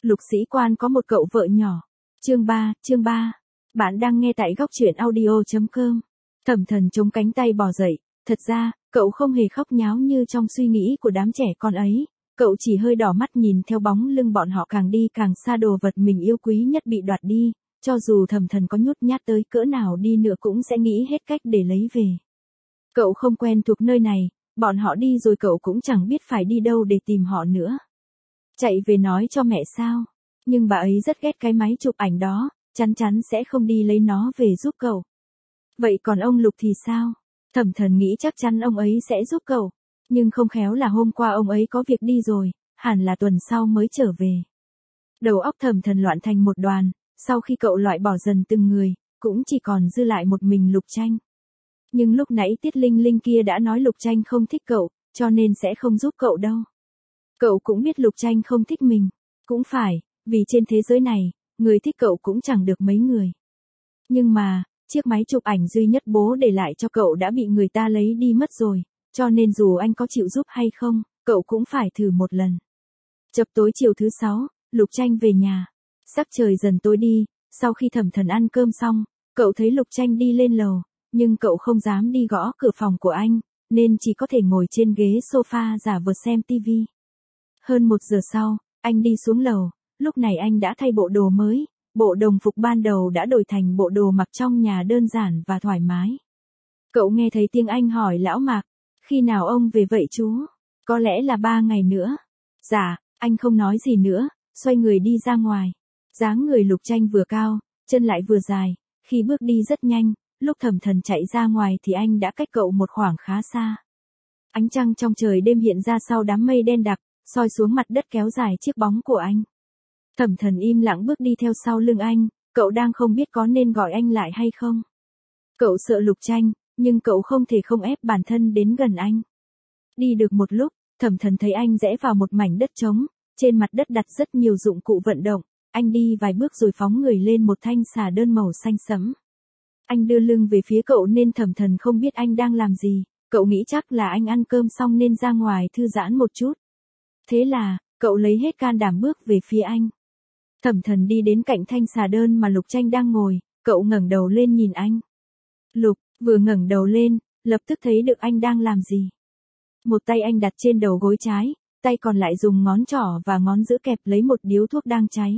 Lục sĩ quan có một cậu vợ nhỏ. Chương 3. Bạn đang nghe tại góc truyện audio.com. Thẩm Thần chống cánh tay bò dậy. Thật ra, cậu không hề khóc nháo như trong suy nghĩ của đám trẻ con ấy. Cậu chỉ hơi đỏ mắt nhìn theo bóng lưng bọn họ càng đi càng xa, đồ vật mình yêu quý nhất bị đoạt đi. Cho dù Thẩm Thần có nhút nhát tới cỡ nào đi nữa cũng sẽ nghĩ hết cách để lấy về. Cậu không quen thuộc nơi này, bọn họ đi rồi cậu cũng chẳng biết phải đi đâu để tìm họ nữa. Chạy về nói cho mẹ sao? Nhưng bà ấy rất ghét cái máy chụp ảnh đó, chắn chắn sẽ không đi lấy nó về giúp cậu. Vậy còn ông Lục thì sao? Thẩm Thần nghĩ chắc chắn ông ấy sẽ giúp cậu. Nhưng không khéo là hôm qua ông ấy có việc đi rồi, hẳn là tuần sau mới trở về. Đầu óc Thẩm Thần loạn thành một đoàn, sau khi cậu loại bỏ dần từng người, cũng chỉ còn dư lại một mình Lục Tranh. Nhưng lúc nãy Tiết Linh Linh kia đã nói Lục Tranh không thích cậu, cho nên sẽ không giúp cậu đâu. Cậu cũng biết Lục Tranh không thích mình. Cũng phải, vì trên thế giới này, người thích cậu cũng chẳng được mấy người. Nhưng mà, chiếc máy chụp ảnh duy nhất bố để lại cho cậu đã bị người ta lấy đi mất rồi, cho nên dù anh có chịu giúp hay không, cậu cũng phải thử một lần. Chập tối chiều thứ 6, Lục Tranh về nhà. Sắc trời dần tối đi, sau khi Thẩm Thần ăn cơm xong, cậu thấy Lục Tranh đi lên lầu, nhưng cậu không dám đi gõ cửa phòng của anh, nên chỉ có thể ngồi trên ghế sofa giả vờ xem tivi. Hơn 1 giờ sau, anh đi xuống lầu, lúc này anh đã thay bộ đồ mới, bộ đồng phục ban đầu đã đổi thành bộ đồ mặc trong nhà đơn giản và thoải mái. Cậu nghe thấy tiếng anh hỏi lão Mạc, khi nào ông về vậy chú? Có lẽ là 3 ngày nữa. Dạ, anh không nói gì nữa, xoay người đi ra ngoài. Dáng người Lục Tranh vừa cao, chân lại vừa dài, khi bước đi rất nhanh, lúc Thẩm Thần chạy ra ngoài thì anh đã cách cậu một khoảng khá xa. Ánh trăng trong trời đêm hiện ra sau đám mây đen đặc, soi xuống mặt đất kéo dài chiếc bóng của anh. Thẩm Thần im lặng bước đi theo sau lưng anh, cậu đang không biết có nên gọi anh lại hay không. Cậu sợ Lục Tranh, nhưng cậu không thể không ép bản thân đến gần anh. Đi được một lúc, Thẩm Thần thấy anh rẽ vào một mảnh đất trống, trên mặt đất đặt rất nhiều dụng cụ vận động, anh đi vài bước rồi phóng người lên một thanh xà đơn màu xanh sẫm. Anh đưa lưng về phía cậu nên Thẩm Thần không biết anh đang làm gì, cậu nghĩ chắc là anh ăn cơm xong nên ra ngoài thư giãn một chút. Thế là, cậu lấy hết can đảm bước về phía anh. Thẩm Thần đi đến cạnh thanh xà đơn mà Lục Tranh đang ngồi, cậu ngẩng đầu lên nhìn anh. Lục, vừa ngẩng đầu lên, lập tức thấy được anh đang làm gì. Một tay anh đặt trên đầu gối trái, tay còn lại dùng ngón trỏ và ngón giữa kẹp lấy một điếu thuốc đang cháy.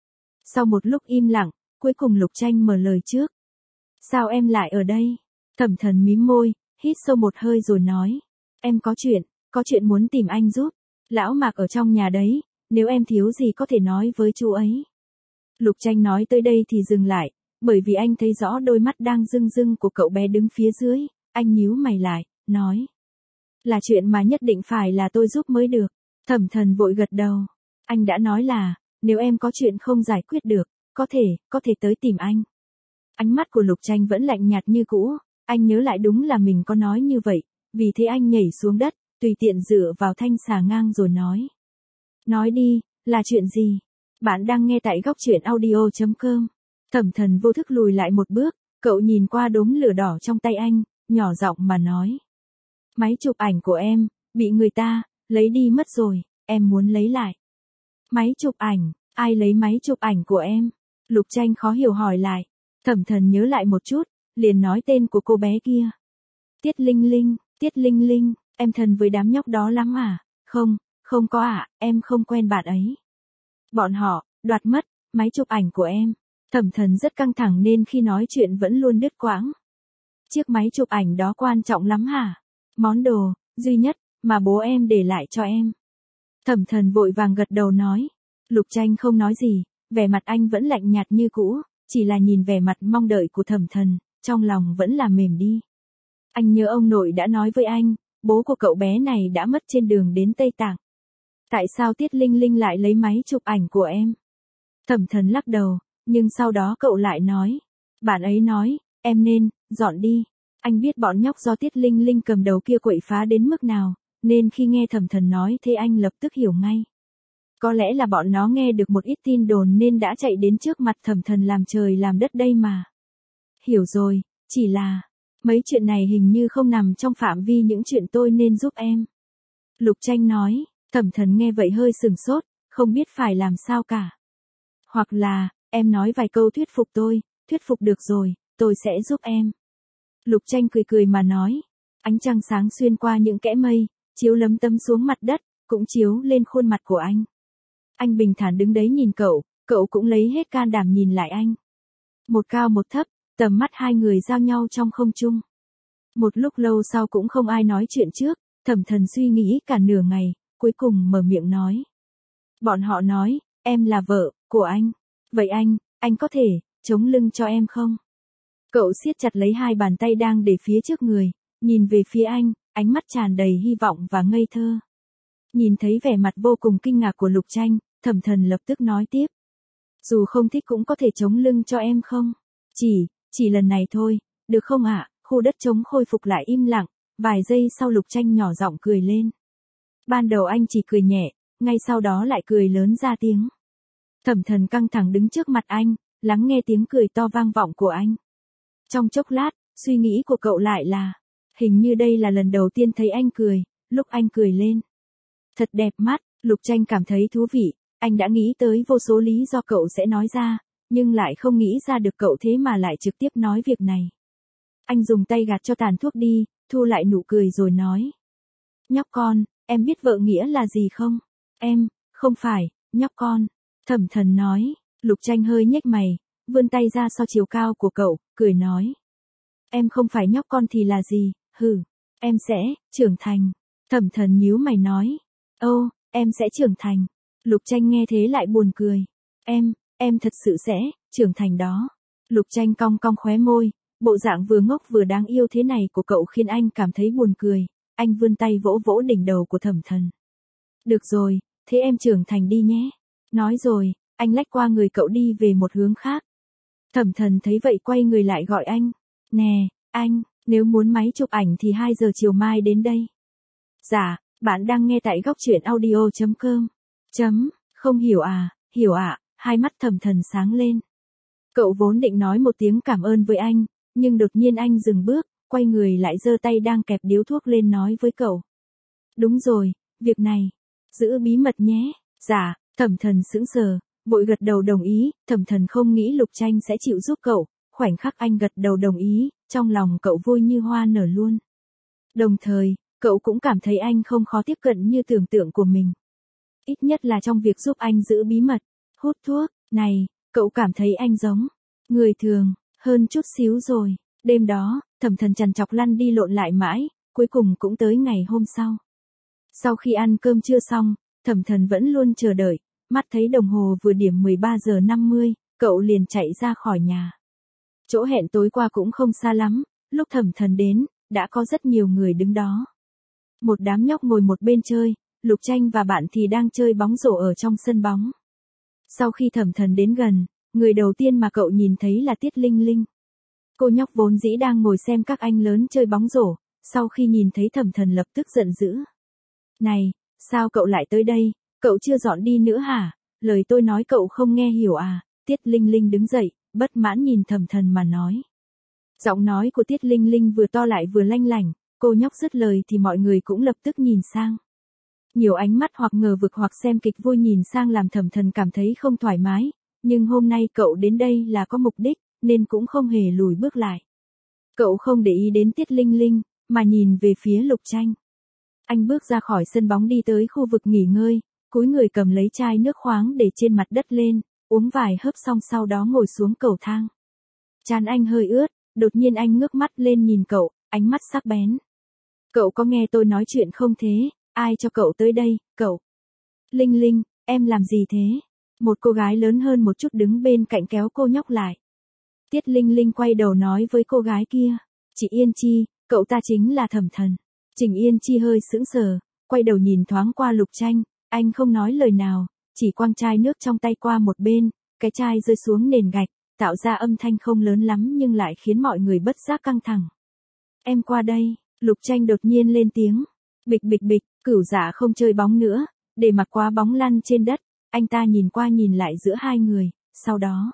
Sau một lúc im lặng, cuối cùng Lục Tranh mở lời trước. Sao em lại ở đây? Thẩm Thần mím môi, hít sâu một hơi rồi nói. Em có chuyện muốn tìm anh giúp. Lão Mạc ở trong nhà đấy, nếu em thiếu gì có thể nói với chú ấy. Lục Tranh nói tới đây thì dừng lại, bởi vì anh thấy rõ đôi mắt đang rưng rưng của cậu bé đứng phía dưới, anh nhíu mày lại, nói. Là chuyện mà nhất định phải là tôi giúp mới được. Thẩm Thần vội gật đầu. Anh đã nói là, nếu em có chuyện không giải quyết được, có thể tới tìm anh. Ánh mắt của Lục Tranh vẫn lạnh nhạt như cũ, anh nhớ lại đúng là mình có nói như vậy, vì thế anh nhảy xuống đất, tùy tiện dựa vào thanh xà ngang rồi nói. Nói đi, là chuyện gì? Bạn đang nghe tại góc truyện audio.com. Thẩm Thần vô thức lùi lại một bước, cậu nhìn qua đốm lửa đỏ trong tay anh, nhỏ giọng mà nói. Máy chụp ảnh của em, bị người ta lấy đi mất rồi, em muốn lấy lại. Máy chụp ảnh, ai lấy máy chụp ảnh của em? Lục Tranh khó hiểu hỏi lại. Thẩm Thần nhớ lại một chút, liền nói tên của cô bé kia. Tiết Linh Linh, em thân với đám nhóc đó lắm à? Không có ạ, em không quen bạn ấy. Bọn họ đoạt mất máy chụp ảnh của em. Thẩm Thần rất căng thẳng nên khi nói chuyện vẫn luôn đứt quãng. Chiếc máy chụp ảnh đó quan trọng lắm hả? Món đồ duy nhất mà bố em để lại cho em. Thẩm Thần vội vàng gật đầu nói. Lục Tranh không nói gì, vẻ mặt anh vẫn lạnh nhạt như cũ, chỉ là nhìn vẻ mặt mong đợi của Thẩm Thần, trong lòng vẫn là mềm đi. Anh nhớ ông nội đã nói với anh, bố của cậu bé này đã mất trên đường đến Tây Tạng. Tại sao Tiết Linh Linh lại lấy máy chụp ảnh của em? Thẩm Thần lắc đầu, nhưng sau đó cậu lại nói. Bạn ấy nói, em nên dọn đi. Anh biết bọn nhóc do Tiết Linh Linh cầm đầu kia quậy phá đến mức nào, nên khi nghe Thẩm Thần nói thế anh lập tức hiểu ngay. Có lẽ là bọn nó nghe được một ít tin đồn nên đã chạy đến trước mặt Thẩm Thần làm trời làm đất đây mà. Hiểu rồi, chỉ là, mấy chuyện này hình như không nằm trong phạm vi những chuyện tôi nên giúp em. Lục Tranh nói, Thẩm Thần nghe vậy hơi sừng sốt, không biết phải làm sao cả. Hoặc là, em nói vài câu thuyết phục được rồi, tôi sẽ giúp em. Lục Tranh cười cười mà nói. Ánh trăng sáng xuyên qua những kẽ mây, chiếu lấm tấm xuống mặt đất, cũng chiếu lên khuôn mặt của anh. Anh bình thản đứng đấy nhìn cậu cũng lấy hết can đảm nhìn lại anh. Một cao một thấp, tầm mắt hai người giao nhau trong không trung. Một lúc lâu sau cũng không ai nói chuyện trước, Thẩm Thần suy nghĩ cả nửa ngày, cuối cùng mở miệng nói. Bọn họ nói, em là vợ của anh. Vậy anh có thể chống lưng cho em không? Cậu siết chặt lấy hai bàn tay đang để phía trước người, nhìn về phía anh, ánh mắt tràn đầy hy vọng và ngây thơ. Nhìn thấy vẻ mặt vô cùng kinh ngạc của Lục Tranh, Thẩm Thần lập tức nói tiếp. Dù không thích cũng có thể chống lưng cho em không? Chỉ lần này thôi, được không ạ? Khu đất trống khôi phục lại im lặng, vài giây sau Lục Tranh nhỏ giọng cười lên. Ban đầu anh chỉ cười nhẹ, ngay sau đó lại cười lớn ra tiếng. Thẩm Thần căng thẳng đứng trước mặt anh, lắng nghe tiếng cười to vang vọng của anh. Trong chốc lát, suy nghĩ của cậu lại là, hình như đây là lần đầu tiên thấy anh cười, lúc anh cười lên. Thật đẹp mắt, Lục Tranh cảm thấy thú vị, anh đã nghĩ tới vô số lý do cậu sẽ nói ra, nhưng lại không nghĩ ra được cậu thế mà lại trực tiếp nói việc này. Anh dùng tay gạt cho tàn thuốc đi, thu lại nụ cười rồi nói. Nhóc con, em biết vợ nghĩa là gì không? Em, không phải, nhóc con. Thẩm Thần nói. Lục Tranh hơi nhếch mày, vươn tay ra so chiều cao của cậu, cười nói. Em không phải nhóc con thì là gì, em sẽ trưởng thành. Thẩm Thần nhíu mày nói. Em sẽ trưởng thành. Lục Tranh nghe thế lại buồn cười. Em thật sự sẽ trưởng thành đó. Lục Tranh cong cong khóe môi, bộ dạng vừa ngốc vừa đáng yêu thế này của cậu khiến anh cảm thấy buồn cười. Anh vươn tay vỗ vỗ đỉnh đầu của Thẩm Thần. Được rồi, thế em trưởng thành đi nhé. Nói rồi, anh lách qua người cậu đi về một hướng khác. Thẩm Thần thấy vậy quay người lại gọi anh. Nè, anh, nếu muốn máy chụp ảnh thì 2 giờ chiều mai đến đây. Dạ, bạn đang nghe tại góc truyện audio.com. Không hiểu à, hiểu ạ, hai mắt Thẩm Thần sáng lên. Cậu vốn định nói một tiếng cảm ơn với anh, nhưng đột nhiên anh dừng bước, quay người lại giơ tay đang kẹp điếu thuốc lên nói với cậu. Đúng rồi, việc này, giữ bí mật nhé. Dạ, Thẩm Thần sững sờ, vội gật đầu đồng ý, Thẩm Thần không nghĩ Lục Tranh sẽ chịu giúp cậu, khoảnh khắc anh gật đầu đồng ý, trong lòng cậu vui như hoa nở luôn. Đồng thời, cậu cũng cảm thấy anh không khó tiếp cận như tưởng tượng của mình. Ít nhất là trong việc giúp anh giữ bí mật, hút thuốc, này, cậu cảm thấy anh giống người thường, hơn chút xíu rồi. Đêm đó, Thẩm Thần trằn trọc lăn đi lộn lại mãi, cuối cùng cũng tới ngày hôm sau. Sau khi ăn cơm trưa xong, Thẩm Thần vẫn luôn chờ đợi, mắt thấy đồng hồ vừa điểm 13 giờ 50, cậu liền chạy ra khỏi nhà. Chỗ hẹn tối qua cũng không xa lắm, lúc Thẩm Thần đến, đã có rất nhiều người đứng đó. Một đám nhóc ngồi một bên chơi, Lục Tranh và bạn thì đang chơi bóng rổ ở trong sân bóng. Sau khi Thẩm Thần đến gần, người đầu tiên mà cậu nhìn thấy là Tiết Linh Linh. Cô nhóc vốn dĩ đang ngồi xem các anh lớn chơi bóng rổ, sau khi nhìn thấy Thẩm Thần lập tức giận dữ. Này, sao cậu lại tới đây, cậu chưa dọn đi nữa hả? Lời tôi nói cậu không nghe hiểu à? Tiết Linh Linh đứng dậy, bất mãn nhìn Thẩm Thần mà nói. Giọng nói của Tiết Linh Linh vừa to lại vừa lanh lảnh, cô nhóc dứt lời thì mọi người cũng lập tức nhìn sang. Nhiều ánh mắt hoặc ngờ vực hoặc xem kịch vui nhìn sang làm Thẩm Thần cảm thấy không thoải mái, nhưng hôm nay cậu đến đây là có mục đích, nên cũng không hề lùi bước lại. Cậu không để ý đến Tiết Linh Linh, mà nhìn về phía Lục Tranh. Anh bước ra khỏi sân bóng đi tới khu vực nghỉ ngơi, cúi người cầm lấy chai nước khoáng để trên mặt đất lên, uống vài hớp xong sau đó ngồi xuống cầu thang. Trán anh hơi ướt, đột nhiên anh ngước mắt lên nhìn cậu, ánh mắt sắc bén. Cậu có nghe tôi nói chuyện không thế? Ai cho cậu tới đây, cậu? Linh Linh, em làm gì thế? Một cô gái lớn hơn một chút đứng bên cạnh kéo cô nhóc lại. Tiết Linh Linh quay đầu nói với cô gái kia. Chị Yên Chi, cậu ta chính là Thẩm Thần. Trình Yên Chi hơi sững sờ, quay đầu nhìn thoáng qua Lục Tranh, anh không nói lời nào, chỉ quăng chai nước trong tay qua một bên, cái chai rơi xuống nền gạch, tạo ra âm thanh không lớn lắm nhưng lại khiến mọi người bất giác căng thẳng. Em qua đây, Lục Tranh đột nhiên lên tiếng. Bịch bịch bịch, Cửu Dạ không chơi bóng nữa, để mặc quá bóng lăn trên đất, anh ta nhìn qua nhìn lại giữa hai người, sau đó.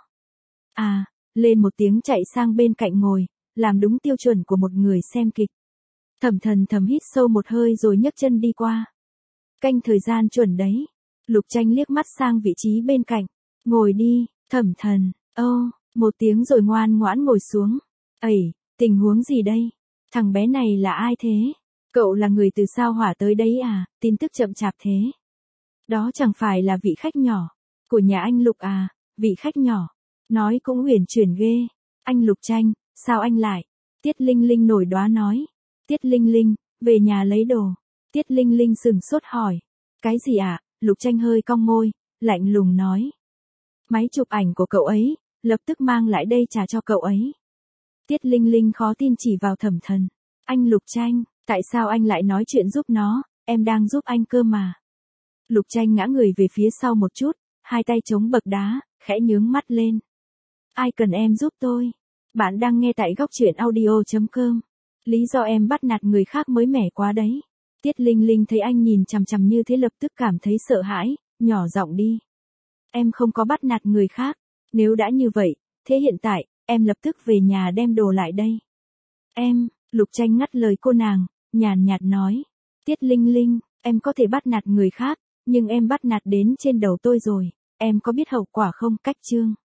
Lên một tiếng chạy sang bên cạnh ngồi, làm đúng tiêu chuẩn của một người xem kịch. Thẩm Thần thầm hít sâu một hơi rồi nhấc chân đi qua. Canh thời gian chuẩn đấy. Lục Tranh liếc mắt sang vị trí bên cạnh. Ngồi đi, Thẩm Thần. Ô, một tiếng rồi ngoan ngoãn ngồi xuống. Ẩy, tình huống gì đây? Thằng bé này là ai thế? Cậu là người từ sao hỏa tới đấy à, tin tức chậm chạp thế. Đó chẳng phải là vị khách nhỏ của nhà anh Lục à, vị khách nhỏ. Nói cũng uyển chuyển ghê. Anh Lục Tranh, sao anh lại? Tiết Linh Linh nổi đoá nói. Tiết Linh Linh, về nhà lấy đồ. Tiết Linh Linh sừng sốt hỏi. Cái gì ạ? Lục Tranh hơi cong môi, lạnh lùng nói. Máy chụp ảnh của cậu ấy, lập tức mang lại đây trả cho cậu ấy. Tiết Linh Linh khó tin chỉ vào Thẩm Thần. Anh Lục Tranh, tại sao anh lại nói chuyện giúp nó, em đang giúp anh cơ mà. Lục Tranh ngã người về phía sau một chút, hai tay chống bậc đá, khẽ nhướng mắt lên. Ai cần em giúp tôi? Bạn đang nghe tại góc truyện audio.com. Lý do em bắt nạt người khác mới mẻ quá đấy. Tiết Linh Linh thấy anh nhìn chằm chằm như thế lập tức cảm thấy sợ hãi, nhỏ giọng đi. Em không có bắt nạt người khác. Nếu đã như vậy, thế hiện tại, em lập tức về nhà đem đồ lại đây. Em, Lục Tranh ngắt lời cô nàng, nhàn nhạt nói. Tiết Linh Linh, em có thể bắt nạt người khác, nhưng em bắt nạt đến trên đầu tôi rồi, em có biết hậu quả không? Cách chương